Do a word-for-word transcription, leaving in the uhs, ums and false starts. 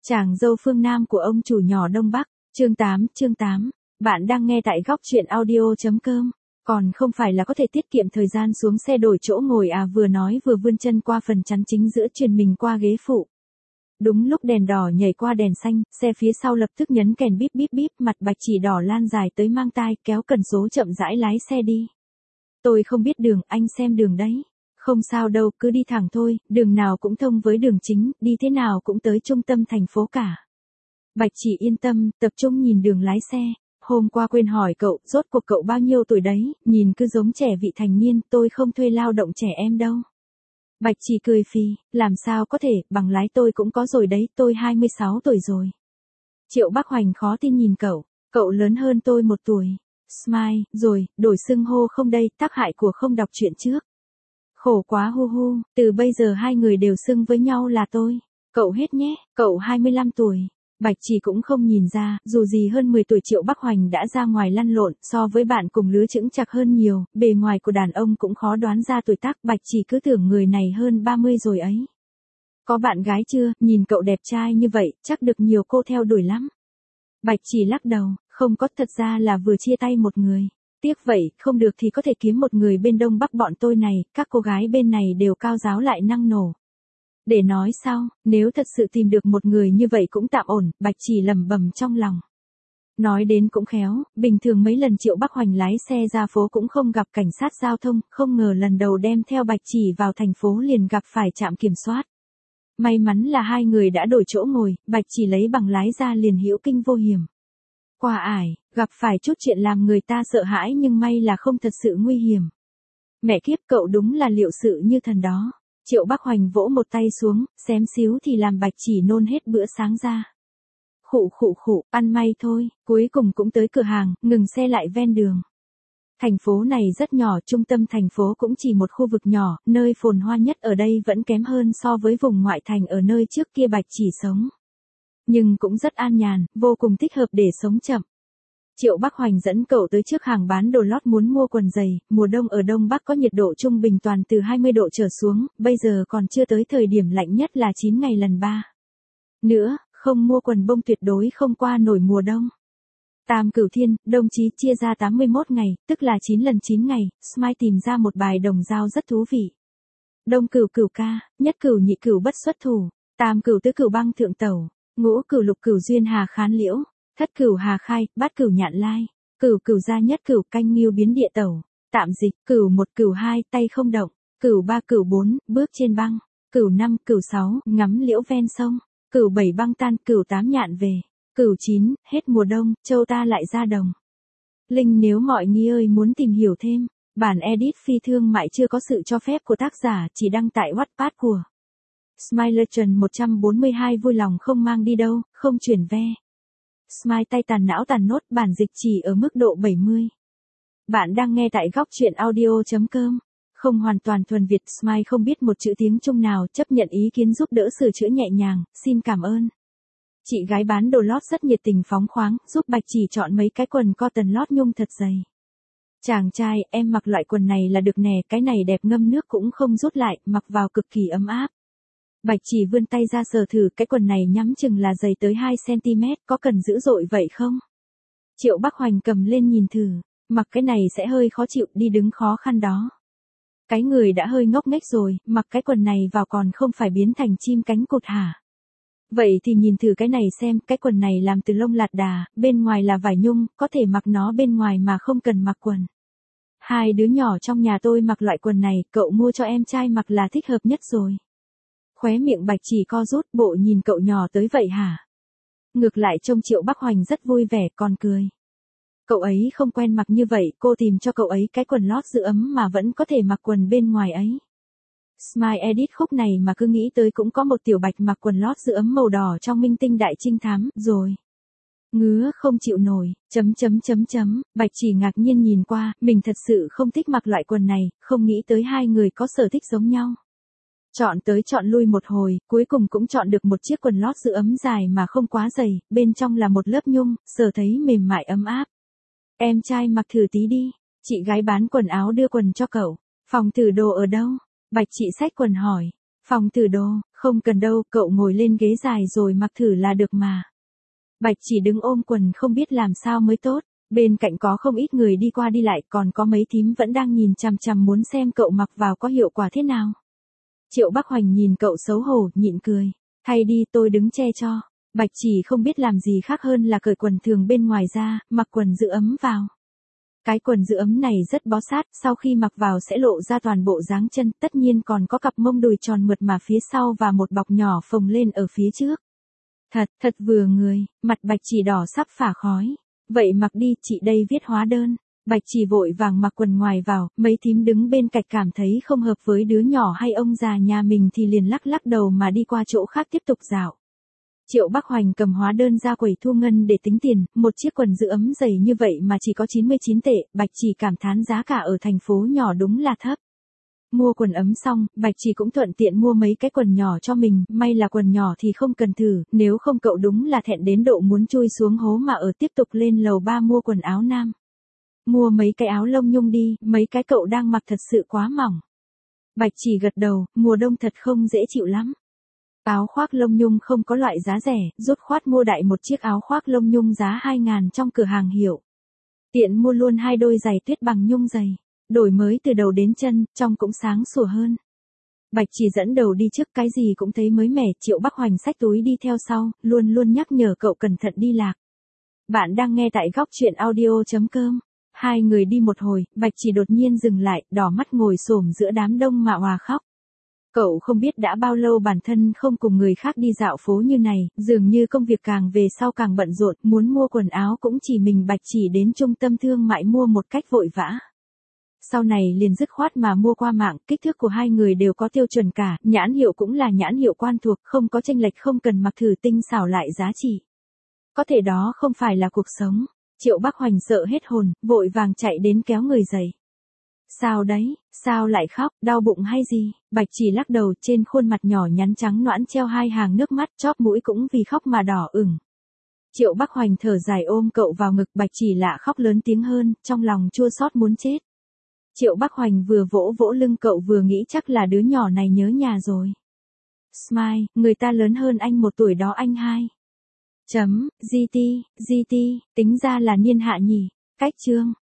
Chàng dâu phương Nam của ông chủ nhỏ Đông Bắc, chương tám, chương tám. Bạn đang nghe tại góc truyện audio.com. Còn không phải là có thể tiết kiệm thời gian xuống xe đổi chỗ ngồi à, vừa nói vừa vươn chân qua phần chắn chính giữa, truyền mình qua ghế phụ. Đúng lúc đèn đỏ nhảy qua đèn xanh, xe phía sau lập tức nhấn kèn bíp bíp bíp, mặt bạch chỉ đỏ lan dài tới mang tai, kéo cần số chậm rãi lái xe đi. Tôi không biết đường, anh xem đường đấy. Không sao đâu, cứ đi thẳng thôi, đường nào cũng thông với đường chính, đi thế nào cũng tới trung tâm thành phố cả. Bạch chỉ yên tâm, tập trung nhìn đường lái xe. Hôm qua quên hỏi cậu, rốt cuộc cậu bao nhiêu tuổi đấy, nhìn cứ giống trẻ vị thành niên, tôi không thuê lao động trẻ em đâu. Bạch chỉ cười phì, làm sao có thể, bằng lái tôi cũng có rồi đấy, tôi hai mươi sáu tuổi rồi. Triệu Bắc Hoành khó tin nhìn cậu, cậu lớn hơn tôi một tuổi. Smile, rồi, đổi xưng hô không đây, tác hại của không đọc truyện trước. Khổ quá hu hu, từ bây giờ hai người đều xưng với nhau là tôi. Cậu hết nhé, cậu hai mươi lăm tuổi. Bạch chỉ cũng không nhìn ra, dù gì hơn mười tuổi Triệu Bắc Hoành đã ra ngoài lăn lộn, so với bạn cùng lứa chững chạc hơn nhiều, bề ngoài của đàn ông cũng khó đoán ra tuổi tác, Bạch chỉ cứ tưởng người này hơn ba mươi rồi ấy. Có bạn gái chưa, nhìn cậu đẹp trai như vậy, chắc được nhiều cô theo đuổi lắm. Bạch chỉ lắc đầu, không có, thật ra là vừa chia tay một người. Tiếc vậy, không được thì có thể kiếm một người bên Đông Bắc bọn tôi này, các cô gái bên này đều cao giáo lại năng nổ. Để nói sau, nếu thật sự tìm được một người như vậy cũng tạm ổn, Bạch chỉ lẩm bẩm trong lòng. Nói đến cũng khéo, bình thường mấy lần Triệu Bắc Hoành lái xe ra phố cũng không gặp cảnh sát giao thông, không ngờ lần đầu đem theo Bạch chỉ vào thành phố liền gặp phải trạm kiểm soát. May mắn là hai người đã đổi chỗ ngồi, Bạch chỉ lấy bằng lái ra liền hữu kinh vô hiểm. Qua ải, gặp phải chút chuyện làm người ta sợ hãi nhưng may là không thật sự nguy hiểm. Mẹ kiếp, cậu đúng là liệu sự như thần đó. Triệu Bắc Hoành vỗ một tay xuống, xém xíu thì làm Bạch chỉ nôn hết bữa sáng ra. Khụ khụ khụ, ăn may thôi, cuối cùng cũng tới cửa hàng, ngừng xe lại ven đường. Thành phố này rất nhỏ, trung tâm thành phố cũng chỉ một khu vực nhỏ, nơi phồn hoa nhất ở đây vẫn kém hơn so với vùng ngoại thành ở nơi trước kia Bạch chỉ sống. Nhưng cũng rất an nhàn, vô cùng thích hợp để sống chậm. Triệu Bắc Hoành dẫn cậu tới trước hàng bán đồ lót muốn mua quần giày, mùa đông ở Đông Bắc có nhiệt độ trung bình toàn từ hai mươi độ trở xuống, bây giờ còn chưa tới thời điểm lạnh nhất là chín ngày lần ba. Nữa, không mua quần bông tuyệt đối không qua nổi mùa đông. Tam Cửu Thiên, đồng chí chia ra tám mươi mốt ngày, tức là chín lần chín ngày, Smile tìm ra một bài đồng dao rất thú vị. Đông cửu cửu ca, nhất cửu nhị cửu bất xuất thủ, tam cửu tứ cửu băng thượng tẩu, ngũ cửu lục cửu duyên hà khán liễu. Thất cửu hà khai, bát cửu nhạn lai, cửu cửu gia nhất cửu canh nghiêu biến địa tẩu, tạm dịch, cửu một cửu hai tay không động, cửu ba cửu bốn bước trên băng, cửu năm cửu sáu ngắm liễu ven sông, cửu bảy băng tan, cửu tám nhạn về, cửu chín hết mùa đông, châu ta lại ra đồng. Linh, nếu mọi nghi ơi muốn tìm hiểu thêm, bản edit phi thương mại chưa có sự cho phép của tác giả, chỉ đăng tại Wattpad của Smileton một trăm bốn mươi hai, vui lòng không mang đi đâu, không chuyển ve. Smile tay tàn não tàn nốt, bản dịch chỉ ở mức độ bảy mươi. Bạn đang nghe tại góc truyện audio.com. Không hoàn toàn thuần Việt, Smile không biết một chữ tiếng Trung nào, chấp nhận ý kiến giúp đỡ sửa chữa nhẹ nhàng, xin cảm ơn. Chị gái bán đồ lót rất nhiệt tình phóng khoáng, giúp Bạch chỉ chọn mấy cái quần cotton lót nhung thật dày. Chàng trai, em mặc loại quần này là được nè, cái này đẹp ngâm nước cũng không rút lại, mặc vào cực kỳ ấm áp. Bạch chỉ vươn tay ra sờ thử, cái quần này nhắm chừng là dày tới hai xăng ti mét, có cần dữ dội vậy không? Triệu Bắc Hoành cầm lên nhìn thử, mặc cái này sẽ hơi khó chịu, đi đứng khó khăn đó. Cái người đã hơi ngốc nghếch rồi, mặc cái quần này vào còn không phải biến thành chim cánh cụt hả? Vậy thì nhìn thử cái này xem, cái quần này làm từ lông lạt đà, bên ngoài là vải nhung, có thể mặc nó bên ngoài mà không cần mặc quần. Hai đứa nhỏ trong nhà tôi mặc loại quần này, cậu mua cho em trai mặc là thích hợp nhất rồi. Khóe miệng Bạch chỉ co rút, bộ nhìn cậu nhỏ tới vậy hả? Ngược lại trông Triệu Bắc Hoành rất vui vẻ, còn cười. Cậu ấy không quen mặc như vậy, cô tìm cho cậu ấy cái quần lót giữ ấm mà vẫn có thể mặc quần bên ngoài ấy. Smile edit khúc này mà cứ nghĩ tới cũng có một tiểu Bạch mặc quần lót giữ ấm màu đỏ trong Minh Tinh Đại Trinh Thám, rồi. Ngứa không chịu nổi, chấm chấm chấm chấm, Bạch chỉ ngạc nhiên nhìn qua, mình thật sự không thích mặc loại quần này, không nghĩ tới hai người có sở thích giống nhau. Chọn tới chọn lui một hồi, cuối cùng cũng chọn được một chiếc quần lót giữ ấm dài mà không quá dày, bên trong là một lớp nhung, sờ thấy mềm mại ấm áp. Em trai mặc thử tí đi, chị gái bán quần áo đưa quần cho cậu. Phòng thử đồ ở đâu? Bạch chị xách quần hỏi. Phòng thử đồ, không cần đâu, cậu ngồi lên ghế dài rồi mặc thử là được mà. Bạch chỉ đứng ôm quần không biết làm sao mới tốt, bên cạnh có không ít người đi qua đi lại, còn có mấy thím vẫn đang nhìn chằm chằm muốn xem cậu mặc vào có hiệu quả thế nào. Triệu Bắc Hoành nhìn cậu xấu hổ, nhịn cười, thay đi tôi đứng che cho. Bạch chỉ không biết làm gì khác hơn là cởi quần thường bên ngoài ra, mặc quần giữ ấm vào. Cái quần giữ ấm này rất bó sát, sau khi mặc vào sẽ lộ ra toàn bộ dáng chân, tất nhiên còn có cặp mông đùi tròn mượt mà phía sau và một bọc nhỏ phồng lên ở phía trước. Thật, thật vừa người, mặt Bạch chỉ đỏ sắp phả khói. Vậy mặc đi, chị đây viết hóa đơn. Bạch chỉ vội vàng mặc quần ngoài vào, mấy thím đứng bên cạnh cảm thấy không hợp với đứa nhỏ hay ông già nhà mình thì liền lắc lắc đầu mà đi qua chỗ khác tiếp tục dạo. Triệu Bắc Hoành cầm hóa đơn ra quầy thu ngân để tính tiền, một chiếc quần giữ ấm dày như vậy mà chỉ có chín mươi chín tệ, Bạch chỉ cảm thán giá cả ở thành phố nhỏ đúng là thấp. Mua quần ấm xong, Bạch chỉ cũng thuận tiện mua mấy cái quần nhỏ cho mình, may là quần nhỏ thì không cần thử, nếu không cậu đúng là thẹn đến độ muốn chui xuống hố mà ở tiếp tục lên lầu ba mua quần áo nam. Mua mấy cái áo lông nhung đi, mấy cái cậu đang mặc thật sự quá mỏng. Bạch chỉ gật đầu, mùa đông thật không dễ chịu lắm. Áo khoác lông nhung không có loại giá rẻ, rút khoát mua đại một chiếc áo khoác lông nhung giá hai ngàn trong cửa hàng hiệu. Tiện mua luôn hai đôi giày tuyết bằng nhung dày. Đổi mới từ đầu đến chân, trông cũng sáng sủa hơn. Bạch chỉ dẫn đầu đi trước, cái gì cũng thấy mới mẻ. Triệu Bắc Hoành xách túi đi theo sau, luôn luôn nhắc nhở cậu cẩn thận đi lạc. Bạn đang nghe tại góc truyện audio chấm com. Hai người đi một hồi, Bạch chỉ đột nhiên dừng lại, đỏ mắt ngồi xổm giữa đám đông mà òa khóc. Cậu không biết đã bao lâu bản thân không cùng người khác đi dạo phố như này, dường như công việc càng về sau càng bận rộn, muốn mua quần áo cũng chỉ mình Bạch chỉ đến trung tâm thương mại mua một cách vội vã. Sau này liền dứt khoát mà mua qua mạng, kích thước của hai người đều có tiêu chuẩn cả, nhãn hiệu cũng là nhãn hiệu quan thuộc, không có chênh lệch, không cần mặc thử tinh xảo lại giá trị. Có thể đó không phải là cuộc sống. Triệu Bắc Hoành sợ hết hồn, vội vàng chạy đến kéo người dậy. Sao đấy, sao lại khóc, đau bụng hay gì? Bạch chỉ lắc đầu, trên khuôn mặt nhỏ nhắn trắng nõn treo hai hàng nước mắt, chóp mũi cũng vì khóc mà đỏ ửng. Triệu Bắc Hoành thở dài ôm cậu vào ngực, Bạch chỉ lạ khóc lớn tiếng hơn, trong lòng chua xót muốn chết. Triệu Bắc Hoành vừa vỗ vỗ lưng cậu vừa nghĩ chắc là đứa nhỏ này nhớ nhà rồi. Smile, người ta lớn hơn anh một tuổi đó anh hai. Chấm, giê tê, giê tê, tính ra là niên hạ nhỉ. Cách chương.